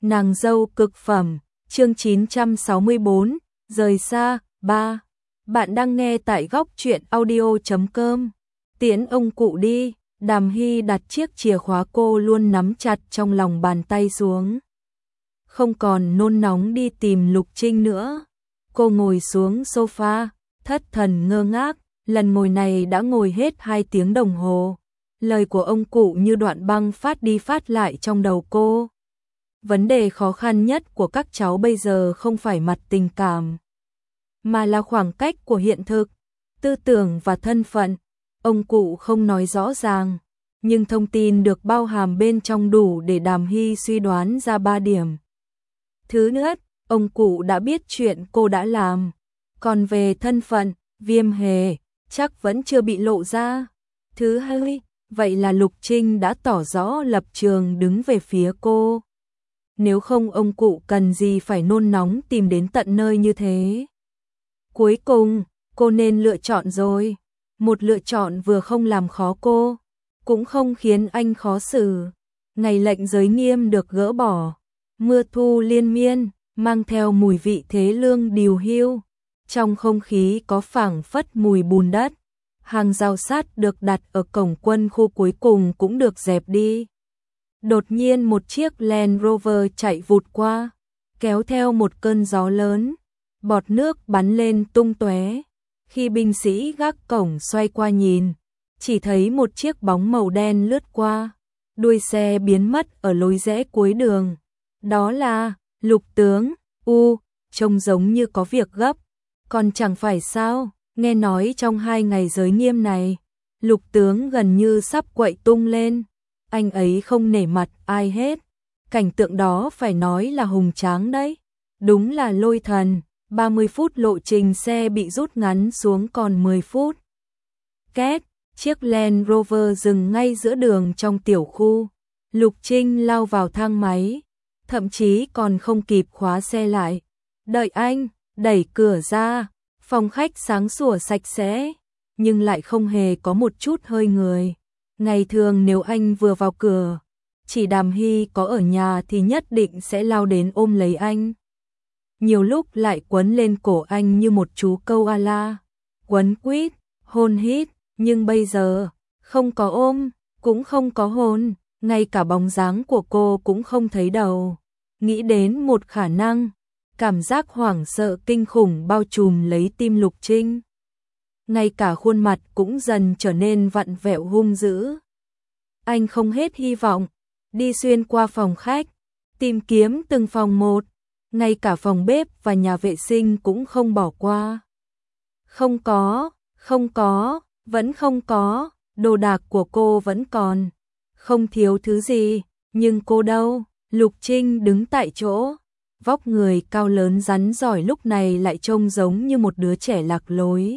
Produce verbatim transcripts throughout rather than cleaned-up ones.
Nàng dâu cực phẩm, chương chín trăm sáu mươi tư, rời xa, ba. Bạn đang nghe tại góc truyện audio chấm com. Tiễn ông cụ đi, Đàm Hy đặt chiếc chìa khóa cô luôn nắm chặt trong lòng bàn tay xuống. Không còn nôn nóng đi tìm Lục Trinh nữa. Cô ngồi xuống sofa, thất thần ngơ ngác, lần ngồi này đã ngồi hết hai tiếng đồng hồ. Lời của ông cụ như đoạn băng phát đi phát lại trong đầu cô. Vấn đề khó khăn nhất của các cháu bây giờ không phải mặt tình cảm, mà là khoảng cách của hiện thực, tư tưởng và thân phận. Ông cụ không nói rõ ràng, nhưng thông tin được bao hàm bên trong đủ để Đàm Hy suy đoán ra ba điểm. Thứ nhất, ông cụ đã biết chuyện cô đã làm. Còn về thân phận, Viêm Hề, chắc vẫn chưa bị lộ ra. Thứ hai, vậy là Lục Trinh đã tỏ rõ lập trường đứng về phía cô. Nếu không ông cụ cần gì phải nôn nóng tìm đến tận nơi như thế. Cuối cùng, cô nên lựa chọn rồi. Một lựa chọn vừa không làm khó cô, cũng không khiến anh khó xử. Ngày lệnh giới nghiêm được gỡ bỏ. Mưa thu liên miên, mang theo mùi vị thế lương điều hưu. Trong không khí có phảng phất mùi bùn đất. Hàng rào sắt được đặt ở cổng quân khu cuối cùng cũng được dẹp đi. Đột nhiên một chiếc Land Rover chạy vụt qua, kéo theo một cơn gió lớn. Bọt nước bắn lên tung tóe. Khi binh sĩ gác cổng xoay qua nhìn, chỉ thấy một chiếc bóng màu đen lướt qua. Đuôi xe biến mất ở lối rẽ cuối đường. Đó là Lục tướng. U, trông giống như có việc gấp. Còn chẳng phải sao, nghe nói trong hai ngày giới nghiêm này, Lục tướng gần như sắp quậy tung lên. Anh ấy không nể mặt ai hết. Cảnh tượng đó phải nói là hùng tráng đấy. Đúng là lôi thần. ba mươi phút lộ trình xe bị rút ngắn xuống còn mười phút. Két, chiếc Land Rover dừng ngay giữa đường trong tiểu khu. Lục Trinh lao vào thang máy, thậm chí còn không kịp khóa xe lại. Đợi anh, đẩy cửa ra, phòng khách sáng sủa sạch sẽ, nhưng lại không hề có một chút hơi người. Ngày thường nếu anh vừa vào cửa, chỉ Đàm Hy có ở nhà thì nhất định sẽ lao đến ôm lấy anh. Nhiều lúc lại quấn lên cổ anh như một chú câu a la, quấn quýt, hôn hít, nhưng bây giờ, không có ôm, cũng không có hôn, ngay cả bóng dáng của cô cũng không thấy đâu. Nghĩ đến một khả năng, cảm giác hoảng sợ kinh khủng bao trùm lấy tim Lục Trinh. Ngay cả khuôn mặt cũng dần trở nên vặn vẹo hung dữ. Anh không hết hy vọng, đi xuyên qua phòng khách, tìm kiếm từng phòng một, ngay cả phòng bếp và nhà vệ sinh cũng không bỏ qua. Không có, không có, vẫn không có, đồ đạc của cô vẫn còn, không thiếu thứ gì, nhưng cô đâu? Lục Trinh đứng tại chỗ, vóc người cao lớn rắn rỏi lúc này lại trông giống như một đứa trẻ lạc lối.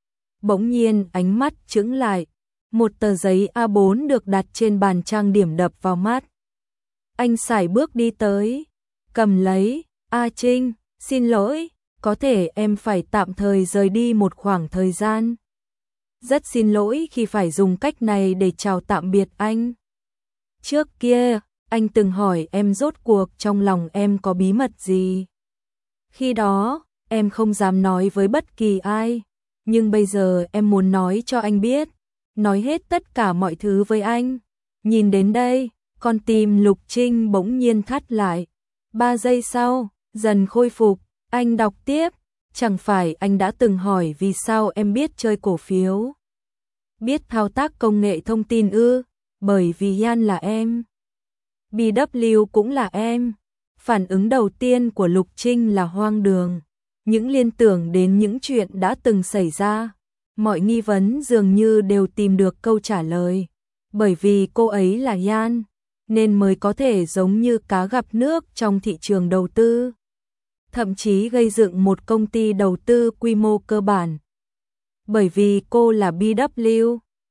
Bỗng nhiên ánh mắt chững lại, một tờ giấy A bốn được đặt trên bàn trang điểm đập vào mắt. Anh sải bước đi tới, cầm lấy. A Trinh, xin lỗi, có thể em phải tạm thời rời đi một khoảng thời gian. Rất xin lỗi khi phải dùng cách này để chào tạm biệt anh. Trước kia, anh từng hỏi em rốt cuộc trong lòng em có bí mật gì. Khi đó, em không dám nói với bất kỳ ai, nhưng bây giờ em muốn nói cho anh biết, nói hết tất cả mọi thứ với anh. Nhìn đến đây, con tim Lục Trinh bỗng nhiên thắt lại. Ba giây sau, dần khôi phục, anh đọc tiếp, chẳng phải anh đã từng hỏi vì sao em biết chơi cổ phiếu, biết thao tác công nghệ thông tin ư? Bởi vì Yan là em, bê vê cũng là em. Phản ứng đầu tiên của Lục Trinh là hoang đường, những liên tưởng đến những chuyện đã từng xảy ra, mọi nghi vấn dường như đều tìm được câu trả lời. Bởi vì cô ấy là Yan, nên mới có thể giống như cá gặp nước trong thị trường đầu tư, thậm chí gây dựng một công ty đầu tư quy mô cơ bản. Bởi vì cô là bê vê,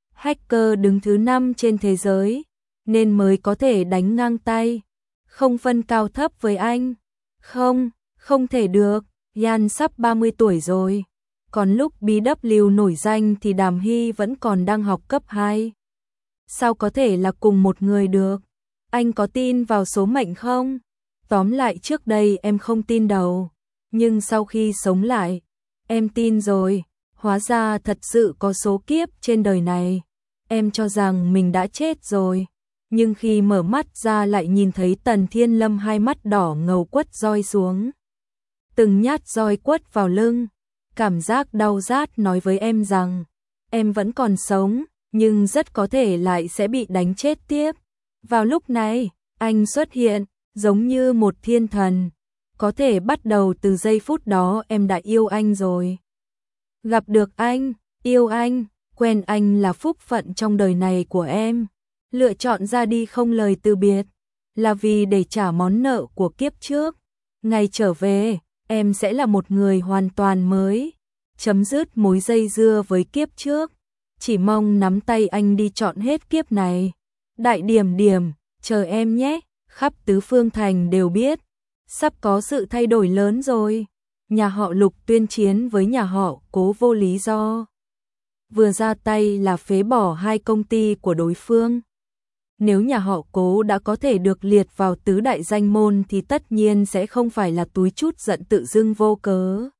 hacker đứng thứ năm trên thế giới, nên mới có thể đánh ngang tay, không phân cao thấp với anh. Không, không thể được, Yan sắp ba mươi tuổi rồi. Còn lúc bê vê nổi danh thì Đàm Hy vẫn còn đang học cấp hai. Sao có thể là cùng một người được? Anh có tin vào số mệnh không? Tóm lại trước đây em không tin đâu, nhưng sau khi sống lại, em tin rồi, hóa ra thật sự có số kiếp trên đời này. Em cho rằng mình đã chết rồi, nhưng khi mở mắt ra lại nhìn thấy Tần Thiên Lâm hai mắt đỏ ngầu quất roi xuống. Từng nhát roi quất vào lưng, cảm giác đau rát nói với em rằng, em vẫn còn sống, nhưng rất có thể lại sẽ bị đánh chết tiếp. Vào lúc này, anh xuất hiện, giống như một thiên thần. Có thể bắt đầu từ giây phút đó em đã yêu anh rồi. Gặp được anh, yêu anh, quen anh là phúc phận trong đời này của em. Lựa chọn ra đi không lời từ biệt, là vì để trả món nợ của kiếp trước. Ngày trở về, em sẽ là một người hoàn toàn mới, chấm dứt mối dây dưa với kiếp trước. Chỉ mong nắm tay anh đi chọn hết kiếp này. Đại điểm điểm, chờ em nhé. Khắp tứ phương thành đều biết, sắp có sự thay đổi lớn rồi. Nhà họ Lục tuyên chiến với nhà họ Cố vô lý do. Vừa ra tay là phế bỏ hai công ty của đối phương. Nếu nhà họ Cố đã có thể được liệt vào tứ đại danh môn thì tất nhiên sẽ không phải là túi trút giận tự dưng vô cớ.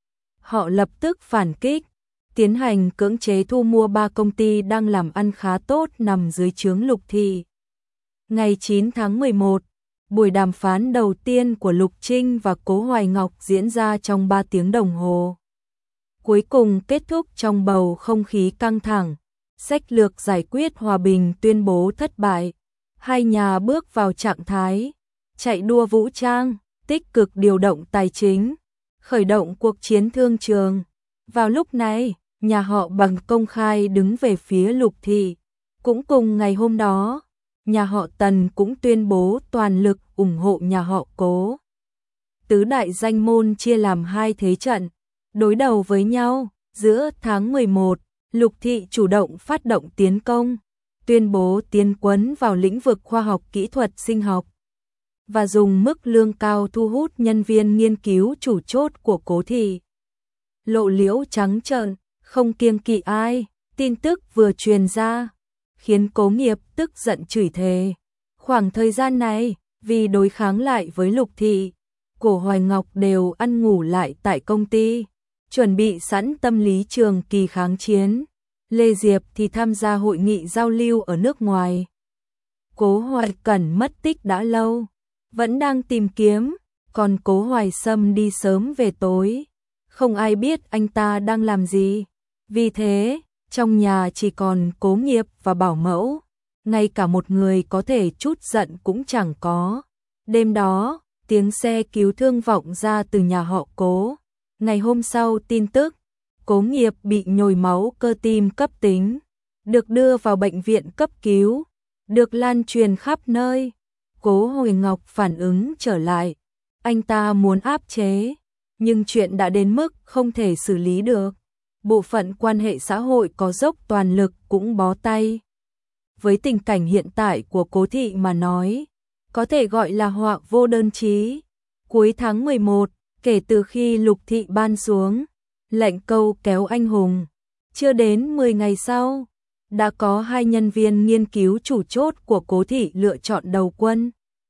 Họ lập tức phản kích, tiến hành cưỡng chế thu mua ba công ty đang làm ăn khá tốt nằm dưới trướng Lục thị. Ngày chín tháng mười một, buổi đàm phán đầu tiên của Lục Trinh và Cố Hoài Ngọc diễn ra trong ba tiếng đồng hồ. Cuối cùng kết thúc trong bầu không khí căng thẳng, sách lược giải quyết hòa bình tuyên bố thất bại. Hai nhà bước vào trạng thái chạy đua vũ trang, tích cực điều động tài chính, khởi động cuộc chiến thương trường. Vào lúc này, nhà họ Bằng công khai đứng về phía Lục thị. Cũng cùng ngày hôm đó, nhà họ Tần cũng tuyên bố toàn lực ủng hộ nhà họ Cố. Tứ đại danh môn chia làm hai thế trận, đối đầu với nhau. Giữa tháng mười một, Lục thị chủ động phát động tiến công, tuyên bố tiến quân vào lĩnh vực khoa học kỹ thuật sinh học và dùng mức lương cao thu hút nhân viên nghiên cứu chủ chốt của Cố thị. Lộ liễu trắng trợn, không kiêng kỵ ai, tin tức vừa truyền ra, khiến Cố Nghiệp tức giận chửi thề. Khoảng thời gian này, vì đối kháng lại với Lục thị, Cố Hoài Ngọc đều ăn ngủ lại tại công ty, chuẩn bị sẵn tâm lý trường kỳ kháng chiến. Lê Diệp thì tham gia hội nghị giao lưu ở nước ngoài. Cố Hoài Cẩn mất tích đã lâu, vẫn đang tìm kiếm, còn Cố Hoài Sâm đi sớm về tối, không ai biết anh ta đang làm gì. Vì thế, trong nhà chỉ còn Cố Nghiệp và bảo mẫu, ngay cả một người có thể chút giận cũng chẳng có. Đêm đó, tiếng xe cứu thương vọng ra từ nhà họ Cố. Ngày hôm sau tin tức, Cố Nghiệp bị nhồi máu cơ tim cấp tính, được đưa vào bệnh viện cấp cứu, được lan truyền khắp nơi. Cố Hoài Ngọc phản ứng trở lại, anh ta muốn áp chế, nhưng chuyện đã đến mức không thể xử lý được. Bộ phận quan hệ xã hội có dốc toàn lực cũng bó tay. Với tình cảnh hiện tại của Cố thị mà nói, có thể gọi là họa vô đơn chí. Cuối tháng mười một, kể từ khi Lục thị ban xuống lệnh câu kéo anh hùng, chưa đến mười ngày sau, đã có hai nhân viên nghiên cứu chủ chốt của Cố thị lựa chọn đầu quân.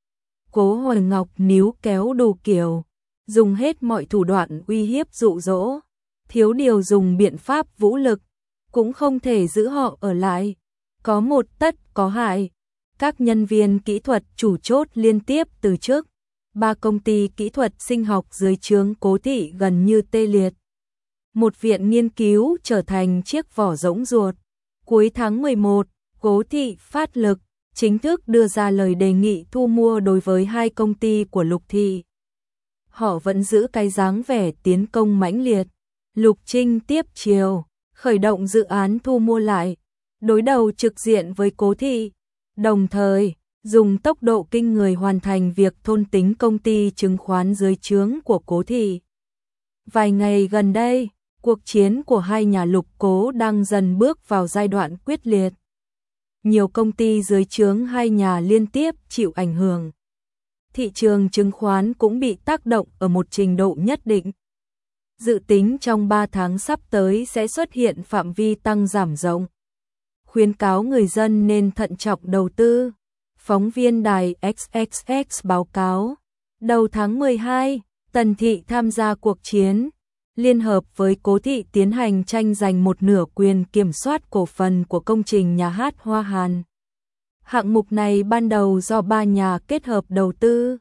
Cố Hoài Ngọc níu kéo đủ kiểu, dùng hết mọi thủ đoạn uy hiếp dụ dỗ, thiếu điều dùng biện pháp vũ lực, cũng không thể giữ họ ở lại. Có một tất có hại, các nhân viên kỹ thuật chủ chốt liên tiếp từ chức, ba công ty kỹ thuật sinh học dưới trướng Cố thị gần như tê liệt. Một viện nghiên cứu trở thành chiếc vỏ rỗng ruột. Cuối tháng mười một, Cố thị phát lực, chính thức đưa ra lời đề nghị thu mua đối với hai công ty của Lục thị. Họ vẫn giữ cái dáng vẻ tiến công mãnh liệt. Lục Trinh tiếp chiều, khởi động dự án thu mua lại, đối đầu trực diện với Cố thị, đồng thời dùng tốc độ kinh người hoàn thành việc thôn tính công ty chứng khoán dưới trướng của Cố thị. Vài ngày gần đây, cuộc chiến của hai nhà Lục Cố đang dần bước vào giai đoạn quyết liệt. Nhiều công ty dưới trướng hai nhà liên tiếp chịu ảnh hưởng. Thị trường chứng khoán cũng bị tác động ở một trình độ nhất định. Dự tính trong ba tháng sắp tới sẽ xuất hiện phạm vi tăng giảm rộng. Khuyến cáo người dân nên thận trọng đầu tư. Phóng viên đài ích ích ích báo cáo, Đầu tháng mười hai, Tần Thị tham gia cuộc chiến, liên hợp với Cố Thị tiến hành tranh giành một nửa quyền kiểm soát cổ phần của công trình nhà hát Hoa Hàn. Hạng mục này ban đầu do ba nhà kết hợp đầu tư.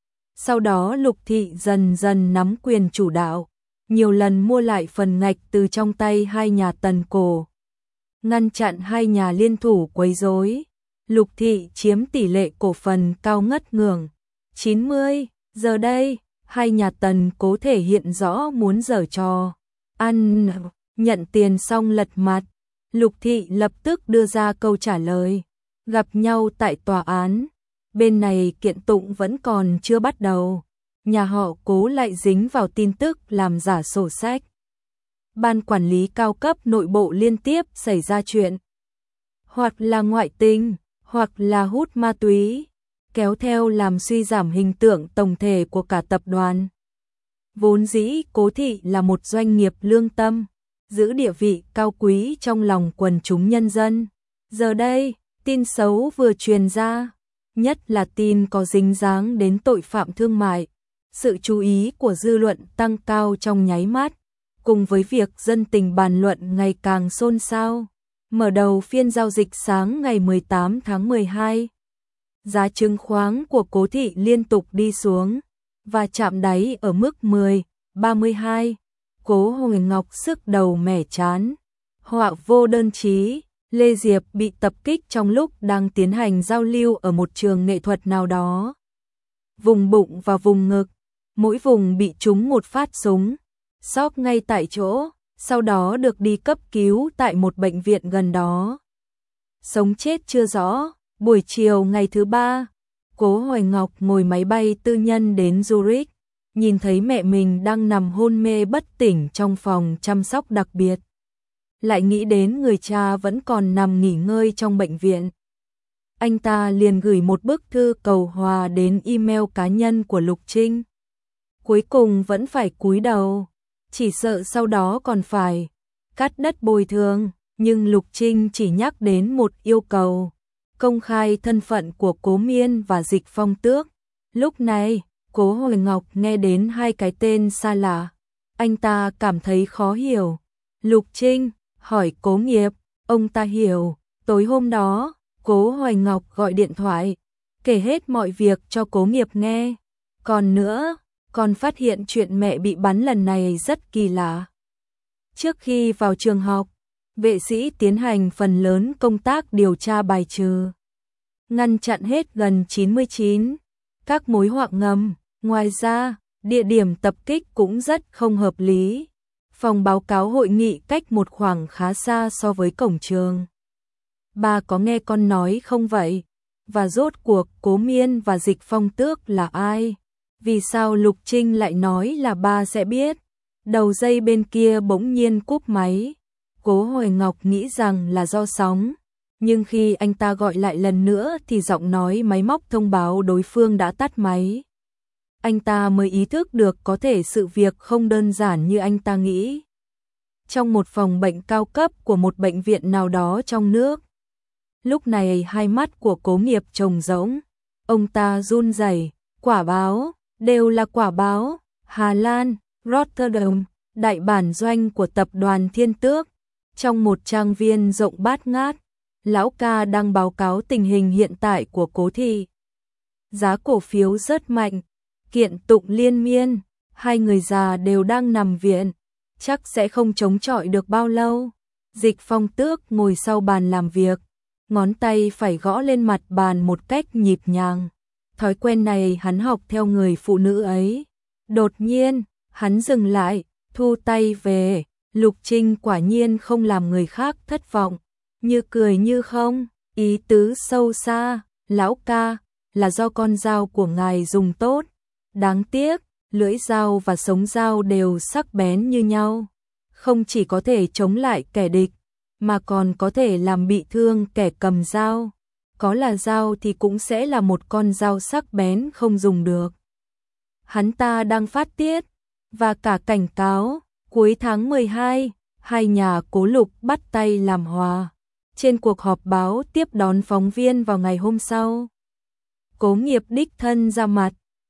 Sau đó Lục Thị dần dần nắm quyền chủ đạo, nhiều lần mua lại phần ngạch từ trong tay hai nhà Tần cổ. Ngăn chặn hai nhà liên thủ quấy rối. Lục Thị chiếm tỷ lệ cổ phần cao ngất ngưỡng chín mươi, giờ đây, hai nhà Tần cố thể hiện rõ muốn giở trò. Ăn, nhận tiền xong lật mặt, Lục Thị lập tức đưa ra câu trả lời. Gặp nhau tại tòa án, bên này kiện tụng vẫn còn chưa bắt đầu, nhà họ Cố lại dính vào tin tức làm giả sổ sách. Ban quản lý cao cấp nội bộ liên tiếp xảy ra chuyện, hoặc là ngoại tình, hoặc là hút ma túy, kéo theo làm suy giảm hình tượng tổng thể của cả tập đoàn. Vốn dĩ Cố Thị là một doanh nghiệp lương tâm, giữ địa vị cao quý trong lòng quần chúng nhân dân. Giờ đây, tin xấu vừa truyền ra, nhất là tin có dính dáng đến tội phạm thương mại. Sự chú ý của dư luận tăng cao trong nháy mắt, cùng với việc dân tình bàn luận ngày càng xôn xao. Mở đầu phiên giao dịch sáng ngày mười tám tháng mười hai, giá chứng khoán của Cố Thị liên tục đi xuống và chạm đáy ở mức mười ba mươi hai. Cố Hồi Ngọc sức đầu mẻ chán. Họa vô đơn chí, Lê Diệp bị tập kích trong lúc đang tiến hành giao lưu ở một trường nghệ thuật nào đó. Vùng bụng và vùng ngực, mỗi vùng bị trúng một phát súng, sốc ngay tại chỗ, sau đó được đi cấp cứu tại một bệnh viện gần đó. Sống chết chưa rõ. Buổi chiều ngày thứ ba, Cố Hoài Ngọc ngồi máy bay tư nhân đến Zurich, nhìn thấy mẹ mình đang nằm hôn mê bất tỉnh trong phòng chăm sóc đặc biệt. Lại nghĩ đến người cha vẫn còn nằm nghỉ ngơi trong bệnh viện. Anh ta liền gửi một bức thư cầu hòa đến email cá nhân của Lục Trinh. Cuối cùng vẫn phải cúi đầu, chỉ sợ sau đó còn phải cắt đất bồi thường, nhưng Lục Trinh chỉ nhắc đến một yêu cầu. Công khai thân phận của Cố Miên và Dịch Phong Tước. Lúc này, Cố Hồi Ngọc nghe đến hai cái tên xa lạ. Anh ta cảm thấy khó hiểu. Lục Trinh hỏi Cố Nghiệp, ông ta hiểu. Tối hôm đó, Cố Hoài Ngọc gọi điện thoại, kể hết mọi việc cho Cố Nghiệp nghe. Còn nữa, còn phát hiện chuyện mẹ bị bắn lần này rất kỳ lạ. Trước khi vào trường học, vệ sĩ tiến hành phần lớn công tác điều tra bài trừ, ngăn chặn hết gần chín mươi chín các mối họa ngầm. Ngoài ra, địa điểm tập kích cũng rất không hợp lý. Phòng báo cáo hội nghị cách một khoảng khá xa so với cổng trường. Bà có nghe con nói không vậy? Và rốt cuộc Cố Miên và Dịch Phong Tước là ai? Vì sao Lục Trinh lại nói là ba sẽ biết? Đầu dây bên kia bỗng nhiên cúp máy. Cố Hồi Ngọc nghĩ rằng là do sóng, nhưng khi anh ta gọi lại lần nữa thì giọng nói máy móc thông báo đối phương đã tắt máy. Anh ta mới ý thức được có thể sự việc không đơn giản như anh ta nghĩ. Trong một phòng bệnh cao cấp của một bệnh viện nào đó trong nước. Lúc này hai mắt của Cố Nghiệp trống rỗng. Ông ta run rẩy. Quả báo, đều là quả báo. Hà Lan, Rotterdam, đại bản doanh của tập đoàn Thiên Tước. Trong một trang viên rộng bát ngát, lão ca đang báo cáo tình hình hiện tại của Cố Thị. Giá cổ phiếu rất mạnh, kiện tụng liên miên, hai người già đều đang nằm viện, chắc sẽ không chống chọi được bao lâu. Dịch Phong Tước ngồi sau bàn làm việc, ngón tay phải gõ lên mặt bàn một cách nhịp nhàng. Thói quen này hắn học theo người phụ nữ ấy. Đột nhiên, hắn dừng lại, thu tay về. Lục Trinh quả nhiên không làm người khác thất vọng, như cười như không, ý tứ sâu xa. Lão ca, là do con dao của ngài dùng tốt. Đáng tiếc, lưỡi dao và sống dao đều sắc bén như nhau. Không chỉ có thể chống lại kẻ địch, mà còn có thể làm bị thương kẻ cầm dao. Có là dao thì cũng sẽ là một con dao sắc bén không dùng được. Hắn ta đang phát tiết, và cả cảnh cáo. Cuối tháng mười hai, hai nhà Cố Lục bắt tay làm hòa. Trên cuộc họp báo tiếp đón phóng viên vào ngày hôm sau, Cố Nghiệp đích thân ra mặt,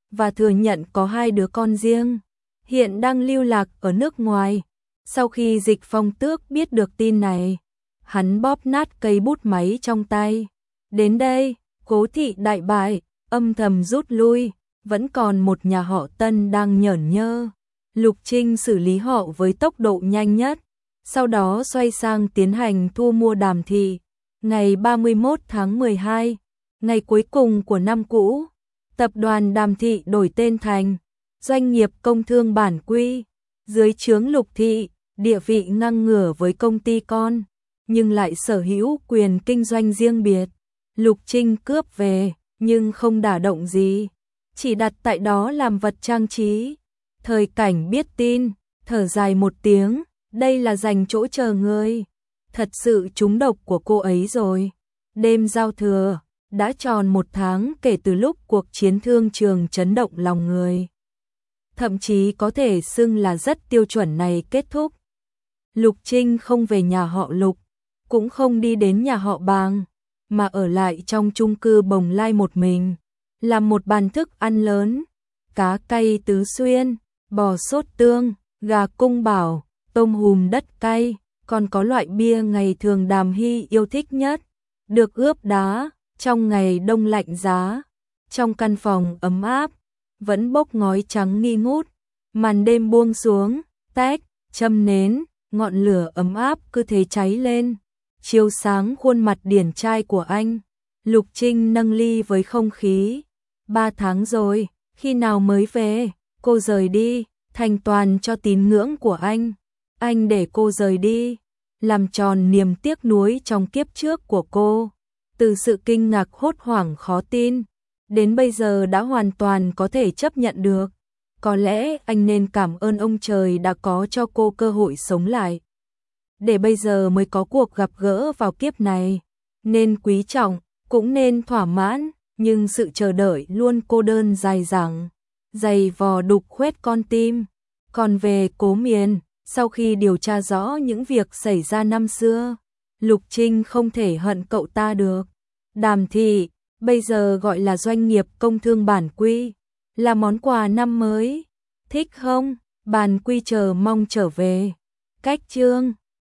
và thừa nhận có hai đứa con riêng, hiện đang lưu lạc ở nước ngoài. Sau khi Dịch Phong Tước biết được tin này, hắn bóp nát cây bút máy trong tay. Đến đây, Cố thị đại bại, âm thầm rút lui, vẫn còn một nhà họ Tân đang nhởn nhơ. Lục Trinh xử lý họ với tốc độ nhanh nhất, sau đó xoay sang tiến hành thu mua Đàm thị. Ngày ba mươi mốt tháng mười hai, ngày cuối cùng của năm cũ, tập đoàn Đàm thị đổi tên thành Doanh nghiệp Công thương Bản Quy, dưới trướng Lục thị, địa vị ngang ngửa với công ty con, nhưng lại sở hữu quyền kinh doanh riêng biệt. Lục Trinh cướp về, nhưng không đả động gì, chỉ đặt tại đó làm vật trang trí. Thời Cảnh biết tin, thở dài một tiếng, đây là dành chỗ chờ người. Thật sự trúng độc của cô ấy rồi. Đêm giao thừa, đã tròn một tháng kể từ lúc cuộc chiến thương trường chấn động lòng người. Thậm chí có thể xưng là rất tiêu chuẩn này kết thúc. Lục Trinh không về nhà họ Lục, cũng không đi đến nhà họ Bàng, mà ở lại trong chung cư Bồng Lai một mình, làm một bàn thức ăn lớn, cá cay tứ xuyên, bò sốt tương, gà cung bảo, tôm hùm đất cay, còn có loại bia ngày thường Đàm Hy yêu thích nhất, được ướp đá, trong ngày đông lạnh giá. Trong căn phòng ấm áp, vẫn bốc ngói trắng nghi ngút, màn đêm buông xuống, tách, châm nến, ngọn lửa ấm áp cứ thế cháy lên, chiếu sáng khuôn mặt điển trai của anh. Lục Trinh nâng ly với không khí. Ba tháng rồi, khi nào mới về? Cô rời đi, thành toàn cho tín ngưỡng của anh. Anh để cô rời đi, làm tròn niềm tiếc nuối trong kiếp trước của cô. Từ sự kinh ngạc hốt hoảng khó tin, đến bây giờ đã hoàn toàn có thể chấp nhận được. Có lẽ anh nên cảm ơn ông trời đã có cho cô cơ hội sống lại, để bây giờ mới có cuộc gặp gỡ vào kiếp này. Nên quý trọng, cũng nên thỏa mãn, nhưng sự chờ đợi luôn cô đơn dài dẳng, dày vò đục khoét con tim. Còn về Cố Miền, sau khi điều tra rõ những việc xảy ra năm xưa, Lục Trinh không thể hận cậu ta được. Đàm thị, bây giờ gọi là Doanh nghiệp Công thương Bản Quy, là món quà năm mới. Thích không? Bản Quy chờ mong trở về. Cách chương